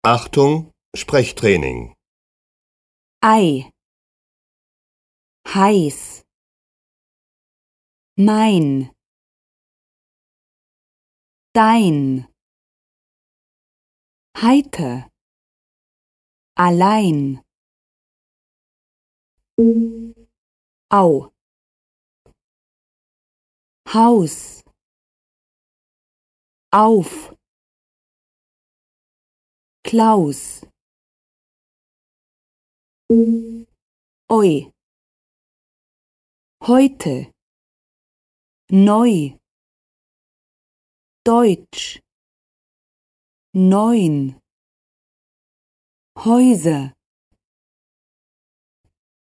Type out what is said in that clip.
Achtung, Sprechtraining. Ei, heiß, mein, dein, heiter, allein, au, Haus, auf, Klaus, oi, heute, neu, Deutsch, neun, Häuser.